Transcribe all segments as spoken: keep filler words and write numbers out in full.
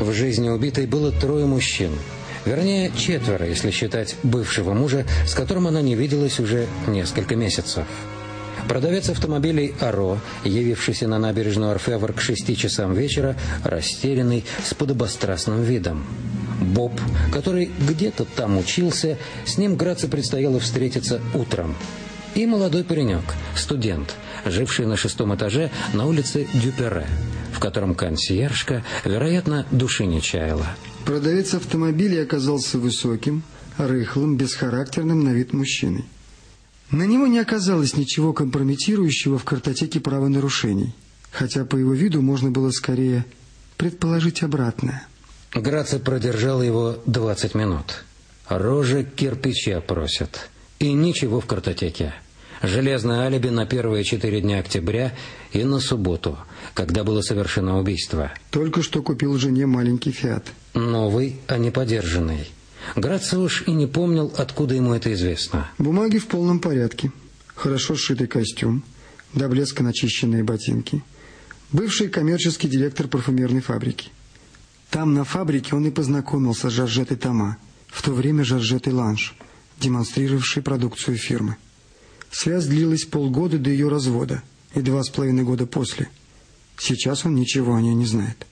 В жизни убитой было трое мужчин. Вернее, четверо, если считать бывшего мужа, с которым она не виделась уже несколько месяцев. Продавец автомобилей Аро, явившийся на набережную Орфевр к шести часам вечера, растерянный, с подобострастным видом. Боб, который где-то там учился, с ним Граци предстояло встретиться утром. И молодой паренек, студент, живший на шестом этаже на улице Дюперре, в котором консьержка, вероятно, души не чаяла. Продавец автомобилей оказался высоким, рыхлым, бесхарактерным на вид мужчиной. На него не оказалось ничего компрометирующего в картотеке правонарушений, хотя по его виду можно было скорее предположить обратное. Граци продержал его двадцать минут. Рожа кирпича просят. И ничего в картотеке. Железное алиби на первые четыре дня октября и на субботу, когда было совершено убийство. Только что купил жене маленький «Фиат». Новый, а не подержанный. Граци уж и не помнил, откуда ему это известно. Бумаги в полном порядке. Хорошо сшитый костюм, до блеска начищенные ботинки. Бывший коммерческий директор парфюмерной фабрики. Там, на фабрике, он и познакомился с Жоржеттой Тома, в то время Жоржеттой Ланж, демонстрировавшей продукцию фирмы. Связь длилась полгода до ее развода и два с половиной года после. Сейчас он ничего о ней не знает.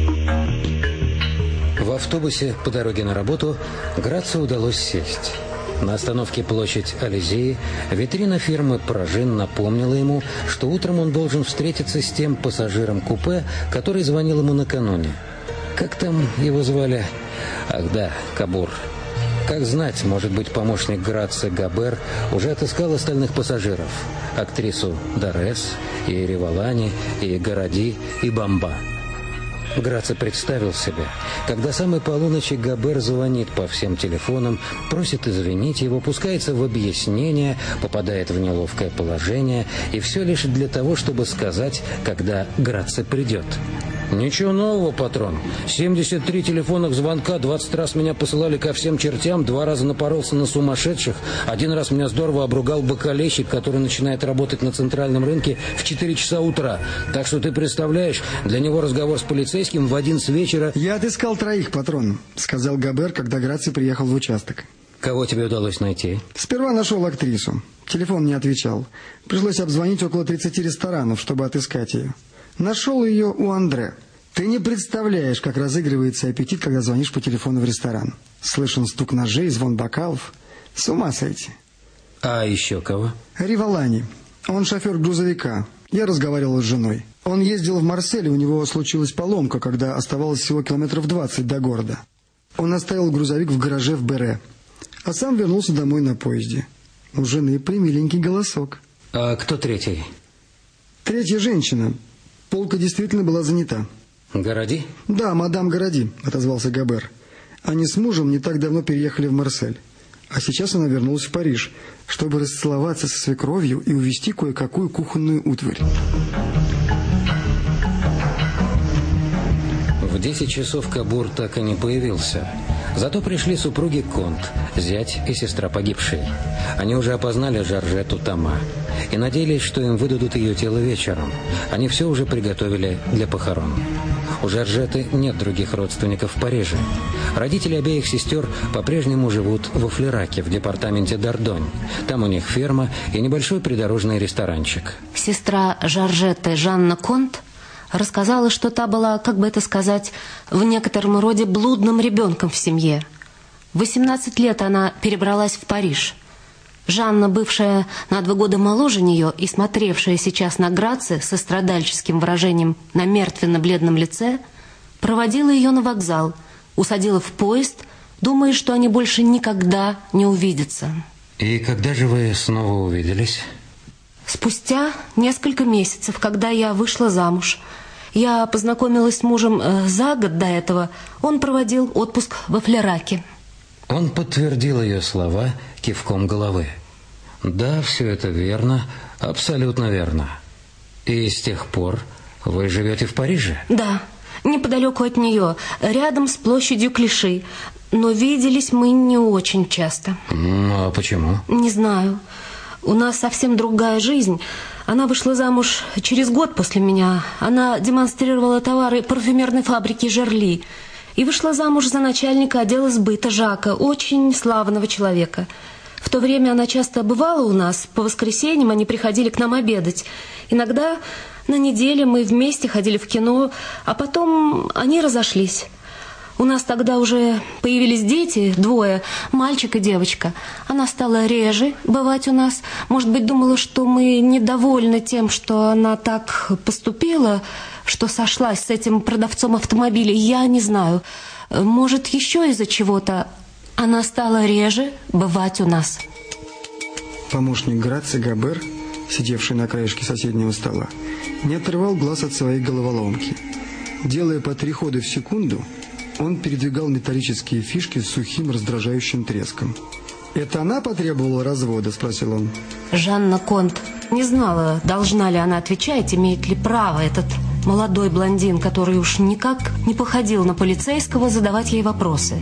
В автобусе по дороге на работу Граци удалось сесть. На остановке площадь Ализеи витрина фирмы «Прожин» напомнила ему, что утром он должен встретиться с тем пассажиром купе, который звонил ему накануне. Как там его звали? Ах да, Кабур. Как знать, может быть, помощник Граци Габер уже отыскал остальных пассажиров. Актрису Дарес, и Револани, и Городи, и Бамба. Граци представил себе, когда самой полуночи Габер звонит по всем телефонам, просит извинить его, пускается в объяснение, попадает в неловкое положение, и все лишь для того, чтобы сказать, когда Граци придет. «Ничего нового, патрон. семьдесят три телефонных звонка, двадцать раз меня посылали ко всем чертям, два раза напоролся на сумасшедших, один раз меня здорово обругал бакалейщик, который начинает работать на центральном рынке в четыре часа утра. Так что ты представляешь, для него разговор с полицейским в одиннадцать вечера...» «Я отыскал троих, патрон», — сказал Габер, когда Граци приехал в участок. «Кого тебе удалось найти?» «Сперва нашел актрису. Телефон не отвечал. Пришлось обзвонить около тридцати ресторанов, чтобы отыскать ее. Нашел ее у Андре. Ты не представляешь, как разыгрывается аппетит, когда звонишь по телефону в ресторан. Слышен стук ножей, звон бокалов. С ума сойти». «А еще кого?» «Револани. Он шофер грузовика. Я разговаривал с женой. Он ездил в Марсель, у него случилась поломка, когда оставалось всего километров двадцать до города. Он оставил грузовик в гараже в Бере, а сам вернулся домой на поезде. У жены примиленький голосок». «А кто третий?» «Третья женщина. Полка действительно была занята». «Городи?» «Да, мадам Городи», — отозвался Габер. «Они с мужем не так давно переехали в Марсель. А сейчас она вернулась в Париж, чтобы расцеловаться со свекровью и увезти кое-какую кухонную утварь». В десять часов Кабур так и не появился. Зато пришли супруги Конт, зять и сестра погибшей. Они уже опознали Жоржетту Тома и надеялись, что им выдадут ее тело вечером. Они все уже приготовили для похорон. У Жоржетты нет других родственников в Париже. Родители обеих сестер по-прежнему живут во Флераке, в департаменте Дордонь. Там у них ферма и небольшой придорожный ресторанчик. Сестра Жоржетты, Жанна Конт, рассказала, что та была, как бы это сказать, в некотором роде блудным ребенком в семье. В восемнадцать лет она перебралась в Париж. Жанна, бывшая на два года моложе нее и смотревшая сейчас на Граци со страдальческим выражением на мертвенно-бледном лице, проводила ее на вокзал, усадила в поезд, думая, что они больше никогда не увидятся. «И когда же вы снова увиделись?» «Спустя несколько месяцев, когда я вышла замуж. Я познакомилась с мужем э, за год до этого. Он проводил отпуск во Флераке». Он подтвердил ее слова кивком головы. «Да, все это верно, абсолютно верно. И с тех пор вы живете в Париже?» «Да, неподалеку от нее, рядом с площадью Клиши. Но виделись мы не очень часто». «Ну, а почему?» «Не знаю. У нас совсем другая жизнь. Она вышла замуж через год после меня. Она демонстрировала товары парфюмерной фабрики «Жерли». и вышла замуж за начальника отдела сбыта Жака, очень славного человека. В то время она часто бывала у нас, по воскресеньям они приходили к нам обедать. Иногда на неделе мы вместе ходили в кино, а потом они разошлись. У нас тогда уже появились дети, двое, мальчик и девочка. Она стала реже бывать у нас. Может быть, думала, что мы недовольны тем, что она так поступила, что сошлась с этим продавцом автомобилей. Я не знаю. Может, еще из-за чего-то она стала реже бывать у нас. Помощник Грации Габер, сидевший на краешке соседнего стола, не отрывал глаз от своей головоломки. Делая по три хода в секунду, он передвигал металлические фишки с сухим раздражающим треском. «Это она потребовала развода?» – спросил он. Жанна Конт не знала, должна ли она отвечать, имеет ли право этот молодой блондин, который уж никак не походил на полицейского, задавать ей вопросы.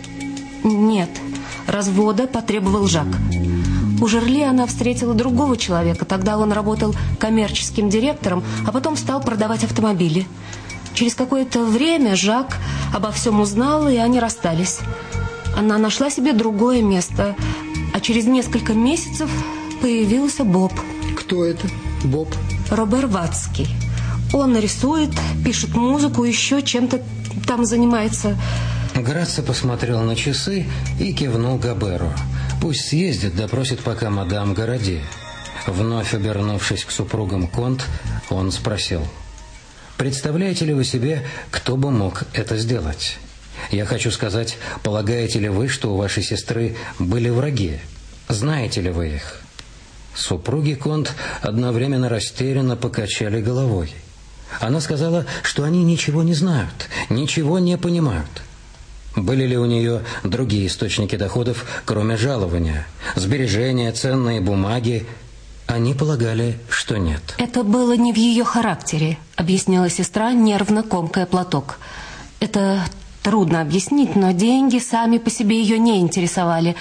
Нет, развода потребовал Жак. У Жерли она встретила другого человека. Тогда он работал коммерческим директором, а потом стал продавать автомобили. Через какое-то время Жак обо всем узнал, и они расстались. Она нашла себе другое место, а через несколько месяцев появился Боб. Кто это, Боб? Робер Ватский. Он рисует, пишет музыку, еще чем-то там занимается. Грация посмотрел на часы и кивнул Габеру. Пусть съездит, допросит пока мадам Городье. Вновь обернувшись к супругам Конт, он спросил: «Представляете ли вы себе, кто бы мог это сделать? Я хочу сказать, полагаете ли вы, что у вашей сестры были враги? Знаете ли вы их?» Супруги Конт одновременно растерянно покачали головой. Она сказала, что они ничего не знают, ничего не понимают. Были ли у нее другие источники доходов, кроме жалования? Сбережения, ценные бумаги? Они полагали, что нет. Это было не в ее характере, объяснила сестра, нервно комкая платок. Это трудно объяснить, но деньги сами по себе ее не интересовали.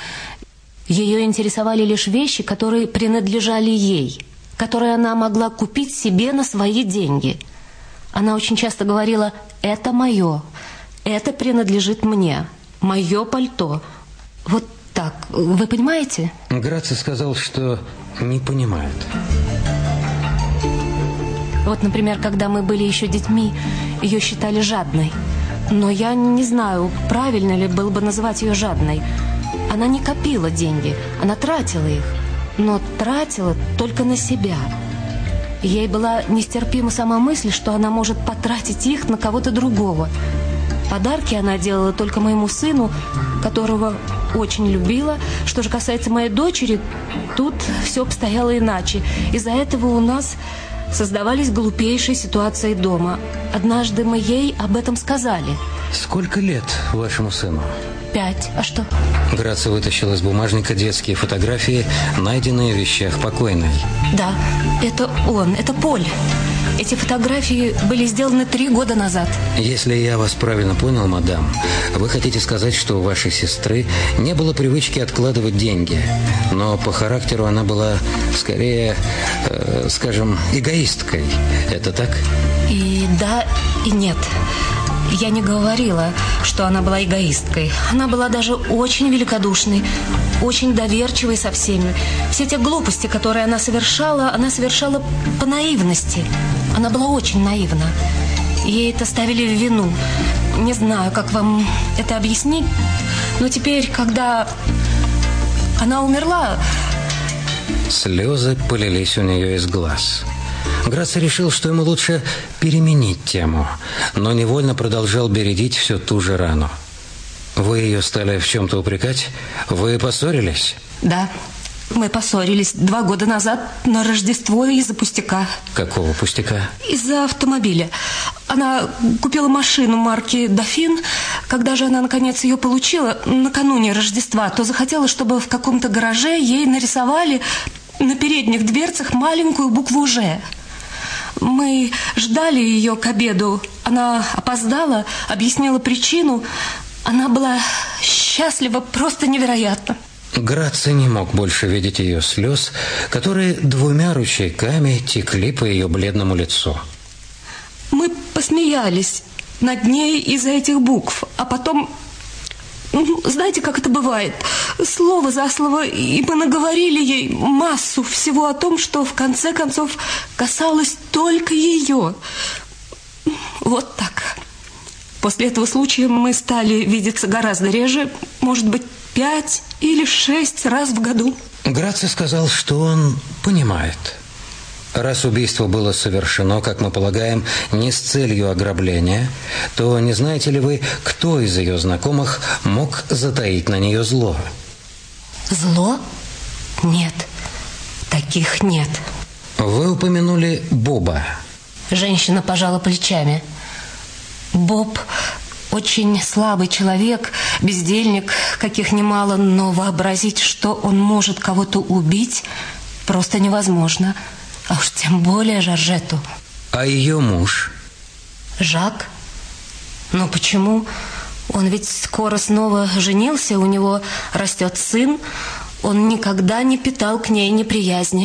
Ее интересовали лишь вещи, которые принадлежали ей, которые она могла купить себе на свои деньги. Она очень часто говорила: «Это мое, это принадлежит мне, мое пальто». Вот так, вы понимаете? Грация сказал, что не понимает. Вот, например, когда мы были еще детьми, ее считали жадной. Но я не знаю, правильно ли было бы называть ее жадной. Она не копила деньги, она тратила их, но тратила только на себя. Ей была нестерпима сама мысль, что она может потратить их на кого-то другого. Подарки она делала только моему сыну, которого очень любила. Что же касается моей дочери, тут все обстояло иначе. Из-за этого у нас создавались глупейшие ситуации дома. Однажды мы ей об этом сказали. Сколько лет вашему сыну? Пять. А что? Грация вытащила из бумажника детские фотографии, найденные в вещах покойной. Да, это он, это Поль. Эти фотографии были сделаны три года назад. Если я вас правильно понял, мадам, вы хотите сказать, что у вашей сестры не было привычки откладывать деньги, но по характеру она была скорее, э, скажем, эгоисткой. Это так? И да, и нет. Я не говорила, что она была эгоисткой. Она была даже очень великодушной, очень доверчивой со всеми. Все те глупости, которые она совершала, она совершала по наивности. Она была очень наивна. Ей это ставили в вину. Не знаю, как вам это объяснить, но теперь, когда она умерла... Слезы полились у нее из глаз. Грация решил, что ему лучше переменить тему, но невольно продолжал бередить всю ту же рану. Вы ее стали в чем-то упрекать? Вы поссорились? Да, мы поссорились два года назад на Рождество из-за пустяка. Какого пустяка? Из-за автомобиля. Она купила машину марки «Дофин». Когда же она, наконец, ее получила, накануне Рождества, то захотела, чтобы в каком-то гараже ей нарисовали на передних дверцах маленькую букву «Ж». Мы ждали ее к обеду. Она опоздала, объяснила причину. Она была счастлива просто невероятно. Грация не мог больше видеть ее слез, которые двумя ручейками текли по ее бледному лицу. Мы посмеялись. над ней из-за этих букв. А потом, знаете, как это бывает? Слово за слово, и мы наговорили ей массу всего о том, что в конце концов касалось только ее. Вот так. После этого случая мы стали видеться гораздо реже, может быть, пять или шесть раз в году. Граций сказал, что он понимает. Раз убийство было совершено, как мы полагаем, не с целью ограбления, то не знаете ли вы, кто из ее знакомых мог затаить на нее зло? Зло? Нет, таких нет. Вы упомянули Боба. Женщина пожала плечами. Боб очень слабый человек, бездельник, каких немало, но вообразить, что он может кого-то убить, просто невозможно. А уж тем более Жоржетту. А ее муж? Жак? Но почему? Он ведь скоро снова женился, у него растет сын. Он никогда не питал к ней неприязни.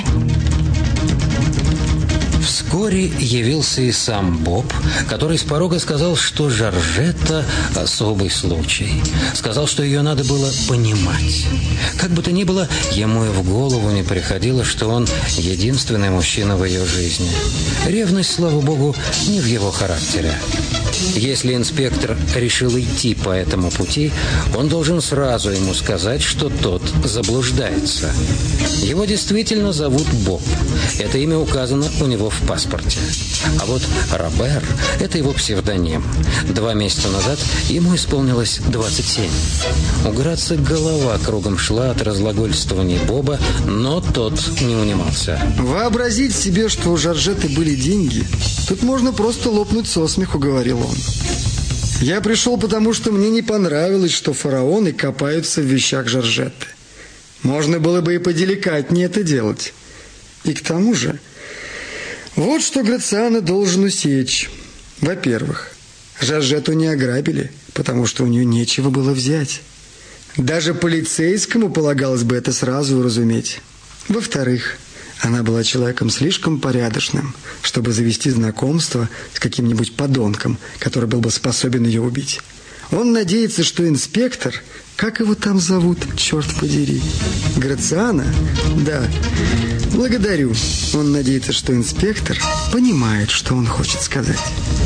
Вскоре явился и сам Боб, который с порога сказал, что Жоржетта – особый случай. Сказал, что ее надо было понимать. Как бы то ни было, ему и в голову не приходило, что он единственный мужчина в ее жизни. Ревность, слава богу, не в его характере. Если инспектор решил идти по этому пути, он должен сразу ему сказать, что тот заблуждается. Его действительно зовут Боб. Это имя указано у него в паспорте. А вот Робер – это его псевдоним. Два месяца назад ему исполнилось двадцать семь. У Грация голова кругом шла от разглагольствований Боба, но тот не унимался. Вообразить себе, что у Жоржетты были деньги, тут можно просто лопнуть со смеху, говорил он. Я пришел, потому что мне не понравилось, что фараоны копаются в вещах Жоржетты. Можно было бы и поделикатнее это делать. И к тому же, вот что Грациано должен усечь. Во-первых, Жоржетту не ограбили, потому что у нее нечего было взять. Даже полицейскому полагалось бы это сразу уразуметь. Во-вторых, она была человеком слишком порядочным, чтобы завести знакомство с каким-нибудь подонком, который был бы способен ее убить. Он надеется, что инспектор, как его там зовут, черт подери, Грациано? Да, благодарю. Он надеется, что инспектор понимает, что он хочет сказать.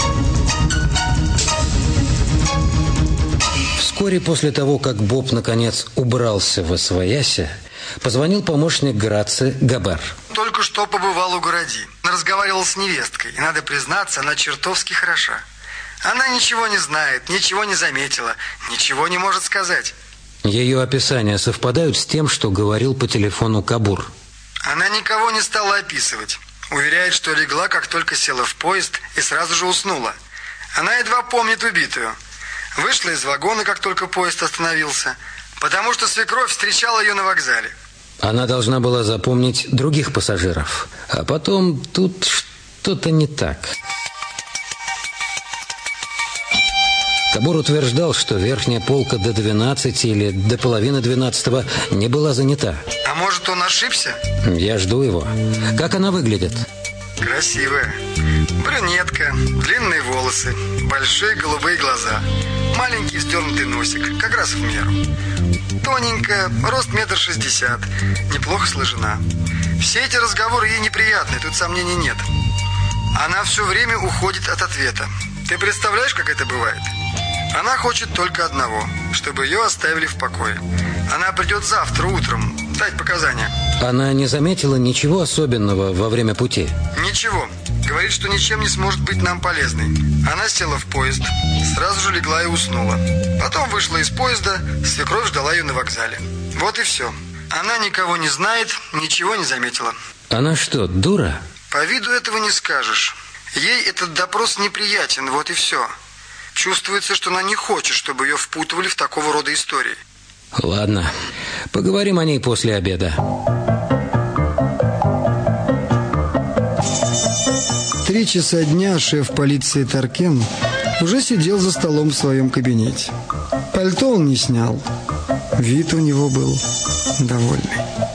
Вскоре после того, как Боб наконец убрался во свояси, позвонил помощник Грация Габер. Только что побывал у Городи. Разговаривал с невесткой. И, надо признаться, она чертовски хороша. Она ничего не знает, ничего не заметила, ничего не может сказать. Ее описания совпадают с тем, что говорил по телефону Кабур. Она никого не стала описывать. Уверяет, что легла, как только села в поезд, и сразу же уснула. Она едва помнит убитую. Вышла из вагона, как только поезд остановился, потому что свекровь встречала ее на вокзале. Она должна была запомнить других пассажиров. А потом тут что-то не так. Кабур утверждал, что верхняя полка до двенадцати или до половины двенадцатого не была занята. А может, он ошибся? Я жду его. Как она выглядит? Красивая. Брюнетка, длинные волосы, большие голубые глаза, маленький вздернутый носик, как раз в меру. Тоненькая, рост метр шестьдесят, неплохо сложена. Все эти разговоры ей неприятны, тут сомнений нет. Она все время уходит от ответа. Ты представляешь, как это бывает? Она хочет только одного, чтобы ее оставили в покое. Она придет завтра утром дать показания. Она не заметила ничего особенного во время пути? Ничего. Говорит, что ничем не сможет быть нам полезной. Она села в поезд, сразу же легла и уснула. Потом вышла из поезда, свекровь ждала ее на вокзале. Вот и все. Она никого не знает, ничего не заметила. Она что, дура? По виду этого не скажешь. Ей этот допрос неприятен, вот и все. Чувствуется, что она не хочет, чтобы ее впутывали в такого рода истории. Ладно, поговорим о ней после обеда. Три часа дня шеф полиции Таркен уже сидел за столом в своем кабинете. Пальто он не снял. Вид у него был довольный.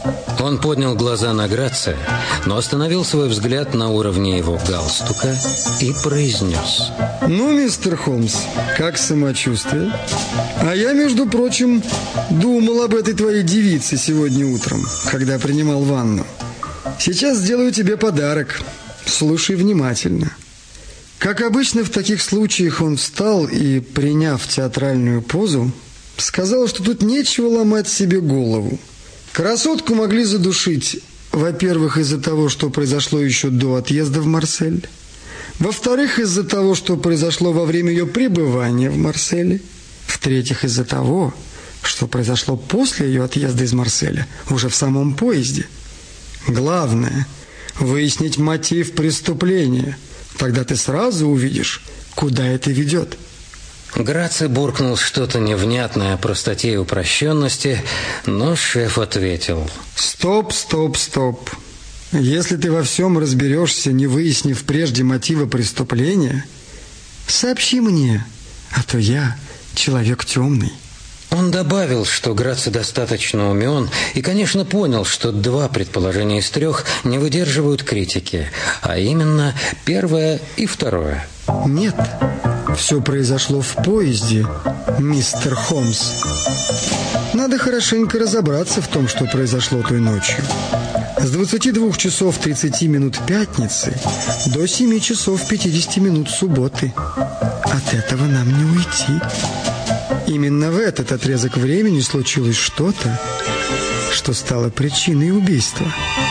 Он поднял глаза на Грация, но остановил свой взгляд на уровне его галстука и произнес: «Ну, мистер Холмс, как самочувствие? А я, между прочим, думал об этой твоей девице сегодня утром, когда принимал ванну. Сейчас сделаю тебе подарок. Слушай внимательно». Как обычно в таких случаях, он встал и, приняв театральную позу, сказал, что тут нечего ломать себе голову. Красотку могли задушить, во-первых, из-за того, что произошло еще до отъезда в Марсель, во-вторых, из-за того, что произошло во время ее пребывания в Марселе, в-третьих, из-за того, что произошло после ее отъезда из Марселя, уже в самом поезде. Главное – выяснить мотив преступления. Тогда ты сразу увидишь, куда это ведет. Граций буркнул что-то невнятное о простоте и упрощенности, но шеф ответил: «Стоп, стоп, стоп. Если ты во всем разберешься, не выяснив прежде мотива преступления, сообщи мне, а то я человек темный». Он добавил, что Граций достаточно умен и, конечно, понял, что два предположения из трех не выдерживают критики, а именно первое и второе. «Нет, все произошло в поезде, мистер Холмс. Надо хорошенько разобраться в том, что произошло той ночью. С двадцати двух часов тридцати минут пятницы до семи часов пятидесяти минут субботы. От этого нам не уйти. Именно в этот отрезок времени случилось что-то, что стало причиной убийства».